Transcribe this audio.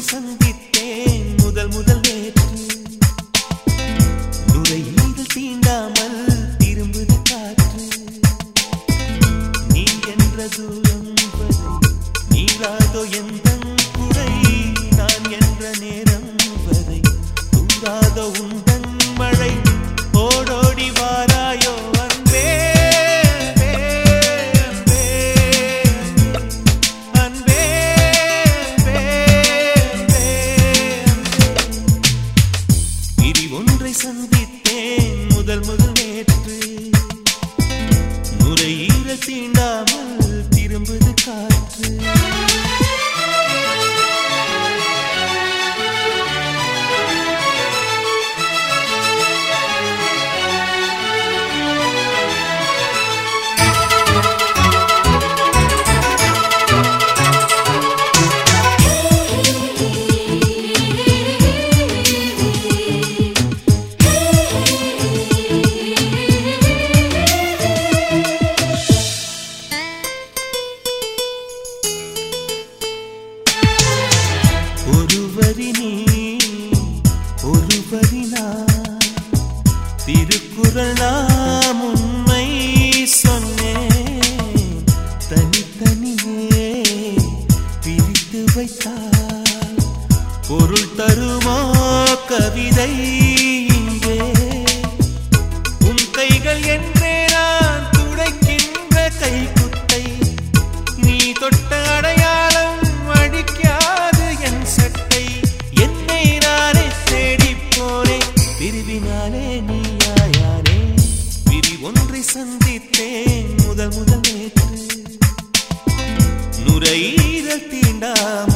சந்தித்தேன் முதல் முதல் நேற்று. நுரையீரல் தீண்டாமல் திரும்புது காற்று. நீ என்ற தூரம் வரை நீராதோ எந்தன் குறை. நான் என்ற நேரம் வரை தூராதோ உந்தன் மழை. ஓடோடி வாராயோ அன்பே அன்பே பிரி ஒன்றை சந்தித்தேன் முதல் முதல் நேற்று. நுரையீரல் தீண்டாமல் திரும்புது காற்று. ஒருவரி நீ ஒருவரி நான், திருக்குறள் நாம் உண்மை சொன்னேன். தனித்தனியே பிரித்து வைத்தால் பொருள் தருமோ கவிதை இங்கே. உன் கைகள் என்றே நான் துடைக்கின்ற கைக்குத்தை. நீ தொட்ட அடையாளம் அடிக்காது என் சட்டை. என்னை நானே தேடி போனேன், பிரிவினாலே நீயாயானே. பிரி ஒன்றை சந்தித்தேன் முதல் முதல் நேற்று. நுரையீரல் தீண்டாமல்